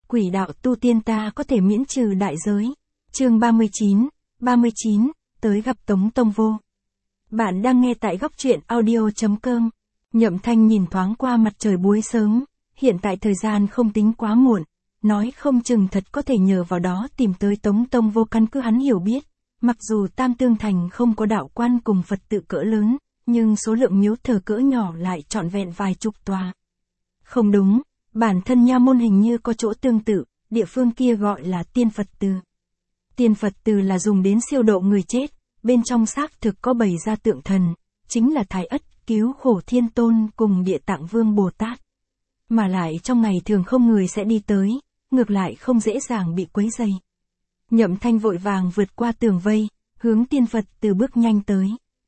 quỷ đạo tu tiên ta có thể miễn trừ đại giới. Chương 39, tới gặp Tống Tông Vô. Bạn đang nghe tại góc truyện audio.com. Nhậm Thanh nhìn thoáng qua mặt trời buổi sớm, hiện tại thời gian không tính quá muộn, nói không chừng thật có thể nhờ vào đó tìm tới Tống Tông Vô. Căn cứ hắn hiểu biết, mặc dù Tam Tương Thành không có đạo quan cùng Phật tự cỡ lớn, nhưng số lượng miếu thờ cỡ nhỏ lại trọn vẹn vài chục tòa. Không đúng, bản thân nha môn hình như có chỗ tương tự, địa phương kia gọi là Tiên Phật Từ. Tiên Phật Từ là dùng đến siêu độ người chết, bên trong xác thực có bày ra tượng thần, chính là Thái Ất, Cứu Khổ Thiên Tôn cùng Địa Tạng Vương Bồ Tát. Mà lại trong ngày thường không người sẽ đi tới, ngược lại không dễ dàng bị quấy rầy. Nhậm Thanh vội vàng vượt qua tường vây, hướng Tiên Phật Từ bước nhanh tới.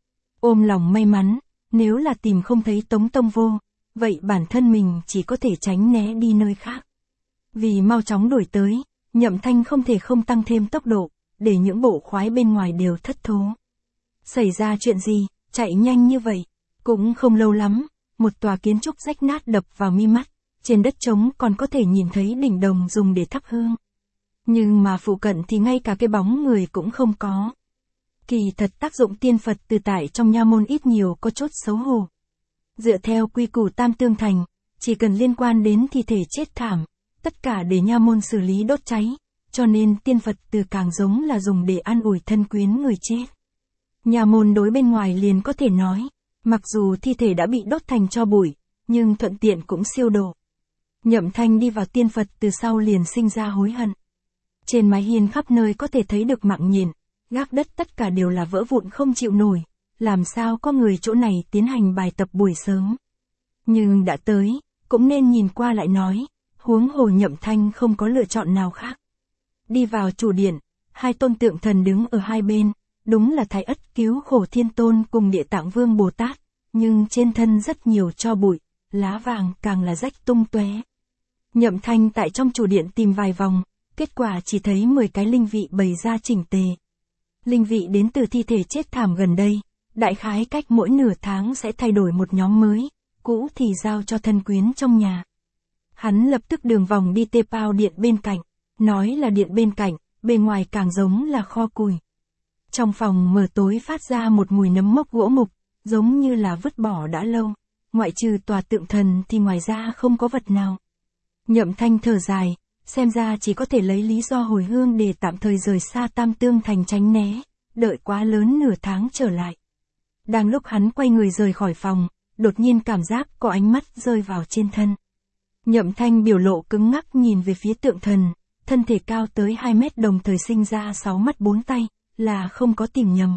Ôm lòng may mắn, nếu là tìm không thấy Tống Tông Vô, vậy bản thân mình chỉ có thể tránh né đi nơi khác. Vì mau chóng đuổi tới, Nhậm Thanh không thể không tăng thêm tốc độ, để những bộ khoái bên ngoài đều thất thố. Xảy ra chuyện gì, chạy nhanh như vậy? Cũng không lâu lắm, một tòa kiến trúc rách nát đập vào mi mắt, trên đất trống còn có thể nhìn thấy đỉnh đồng dùng để thắp hương. Nhưng mà phụ cận thì ngay cả cái bóng người cũng không có. Kỳ thật tác dụng Tiên Phật Từ tại trong nha môn ít nhiều có chút xấu hổ. Dựa theo quy củ Tam Tương Thành, chỉ cần liên quan đến thi thể chết thảm, tất cả để nha môn xử lý đốt cháy, cho nên Tiên Phật Từ càng giống là dùng để an ủi thân quyến người chết. Nha môn đối bên ngoài liền có thể nói, mặc dù thi thể đã bị đốt thành tro bụi, nhưng thuận tiện cũng siêu độ. Nhậm Thanh đi vào Tiên Phật Từ sau liền sinh ra hối hận. Trên mái hiên khắp nơi có thể thấy được mạng nhện, gác đất tất cả đều là vỡ vụn không chịu nổi, làm sao có người chỗ này tiến hành bài tập buổi sớm. Nhưng đã tới, cũng nên nhìn qua lại nói, huống hồ Nhậm Thanh không có lựa chọn nào khác. Đi vào chủ điện, hai tôn tượng thần đứng ở hai bên, đúng là Thái Ất, Cứu Khổ Thiên Tôn cùng Địa Tạng Vương Bồ Tát, nhưng trên thân rất nhiều tro bụi, lá vàng càng là rách tung tóe. Nhậm Thanh tại trong chủ điện tìm vài vòng, kết quả chỉ thấy 10 cái linh vị bày ra chỉnh tề. Linh vị đến từ thi thể chết thảm gần đây, đại khái cách mỗi nửa tháng sẽ thay đổi một nhóm mới, cũ thì giao cho thân quyến trong nhà. Hắn lập tức đường vòng đi tê pao điện bên cạnh, nói là điện bên cạnh, bên ngoài càng giống là kho củi. Trong phòng mờ tối phát ra một mùi nấm mốc gỗ mục, giống như là vứt bỏ đã lâu, ngoại trừ tòa tượng thần thì ngoài ra không có vật nào. Nhậm Thanh thở dài, xem ra chỉ có thể lấy lý do hồi hương để tạm thời rời xa Tam Tương Thành tránh né, đợi quá lớn nửa tháng trở lại. Đang lúc hắn quay người rời khỏi phòng, đột nhiên cảm giác có ánh mắt rơi vào trên thân. Nhậm Thanh biểu lộ cứng ngắc nhìn về phía tượng thần, thân thể cao tới 2 mét đồng thời sinh ra 6 mắt 4 tay, là không có tìm nhầm.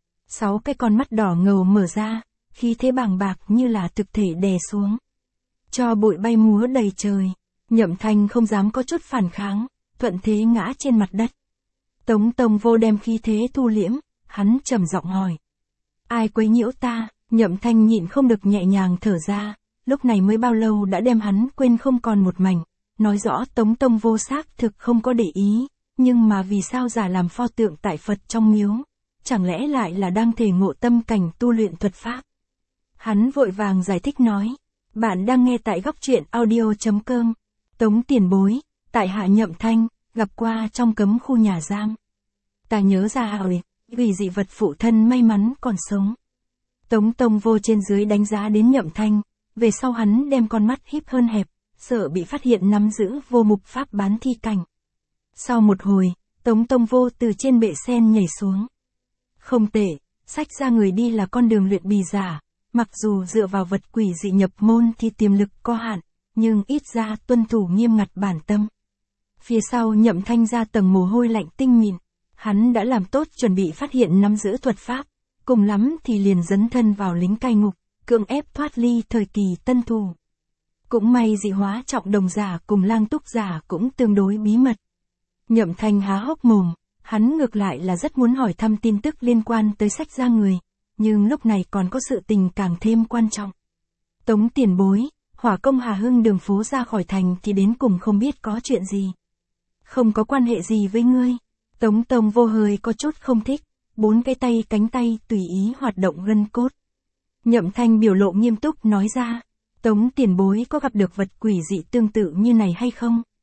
6 cái con mắt đỏ ngầu mở ra, khí thế bàng bạc như là thực thể đè xuống. Cho bụi bay múa đầy trời, Nhậm Thanh không dám có chút phản kháng, thuận thế ngã trên mặt đất. Tống Tông Vô đem khí thế thu liễm, hắn trầm giọng hỏi. Ai quấy nhiễu ta? Nhậm Thanh nhịn không được nhẹ nhàng thở ra, lúc này mới bao lâu đã đem hắn quên không còn một mảnh, nói rõ Tống Tông Vô xác thực không có để ý, nhưng mà vì sao giả làm pho tượng tại Phật trong miếu, chẳng lẽ lại là đang thể ngộ tâm cảnh tu luyện thuật pháp. Hắn vội vàng giải thích nói, bạn đang nghe tại góc truyện audio.com, Tống tiền bối, tại hạ Nhậm Thanh, gặp qua trong cấm khu nhà giam. Ta nhớ ra rồi, vì dị vật phụ thân may mắn còn sống. Tống Tông Vô trên dưới đánh giá đến Nhậm Thanh, về sau hắn đem con mắt híp hơn hẹp, sợ bị phát hiện nắm giữ vô mục pháp bán thi cảnh. Sau một hồi, Tống Tông Vô từ trên bệ sen nhảy xuống. Không tệ, sách ra người đi là con đường luyện bì giả, mặc dù dựa vào vật quỷ dị nhập môn thì tiềm lực có hạn, nhưng ít ra tuân thủ nghiêm ngặt bản tâm. Phía sau Nhậm Thanh ra tầng mồ hôi lạnh tinh mịn, hắn đã làm tốt chuẩn bị phát hiện nắm giữ thuật pháp, cùng lắm thì liền dấn thân vào lính cai ngục, cưỡng ép thoát ly thời kỳ tân thủ. Cũng may dị hóa trọng đồng giả cùng lang túc giả cũng tương đối bí mật. Nhậm Thanh há hốc mồm, hắn ngược lại là rất muốn hỏi thăm tin tức liên quan tới sách ra người, nhưng lúc này còn có sự tình càng thêm quan trọng. Tống tiền bối, hỏa công Hà Hưng đường phố ra khỏi thành thì đến cùng không biết có chuyện gì. Không có quan hệ gì với ngươi. Tống Tông Vô hơi có chút không thích, 4 cái tay cánh tay tùy ý hoạt động gân cốt. Nhậm Thanh biểu lộ nghiêm túc nói ra, Tống tiền bối có gặp được vật quỷ dị tương tự như này hay không?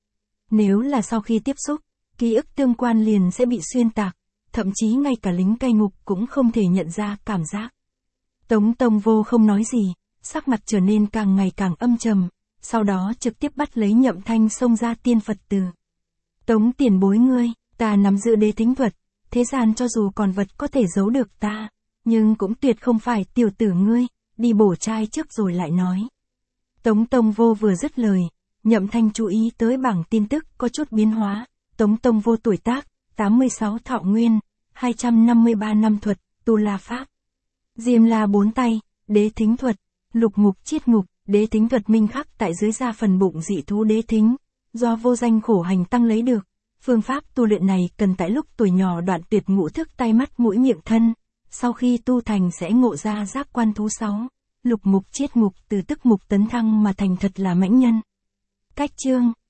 Nếu là sau khi tiếp xúc, ký ức tương quan liền sẽ bị xuyên tạc, thậm chí ngay cả lính cai ngục cũng không thể nhận ra cảm giác. Tống Tông Vô không nói gì, sắc mặt trở nên càng ngày càng âm trầm, sau đó trực tiếp bắt lấy Nhậm Thanh xông ra tiên Phật từ. Tống tiền bối ngươi, ta nắm giữ đế thính thuật, thế gian cho dù còn vật có thể giấu được ta, nhưng cũng tuyệt không phải tiểu tử ngươi, đi bổ trai trước rồi lại nói. Tống Tông Vô vừa dứt lời, Nhậm Thanh chú ý tới bảng tin tức có chút biến hóa, Tống Tông Vô tuổi tác, 86 thọ nguyên, 253 năm thuật, tu la pháp. Diêm la 4 tay, đế thính thuật, lục ngục chiết ngục, đế thính thuật minh khắc tại dưới da phần bụng dị thú đế thính, do vô danh khổ hành tăng lấy được. Phương pháp tu luyện này cần tại lúc tuổi nhỏ đoạn tuyệt ngũ thức tay mắt mũi miệng thân, sau khi tu thành sẽ ngộ ra giác quan thú 6, lục mục chiết ngục từ tức mục tấn thăng mà thành thật là mãnh nhân. Cách chương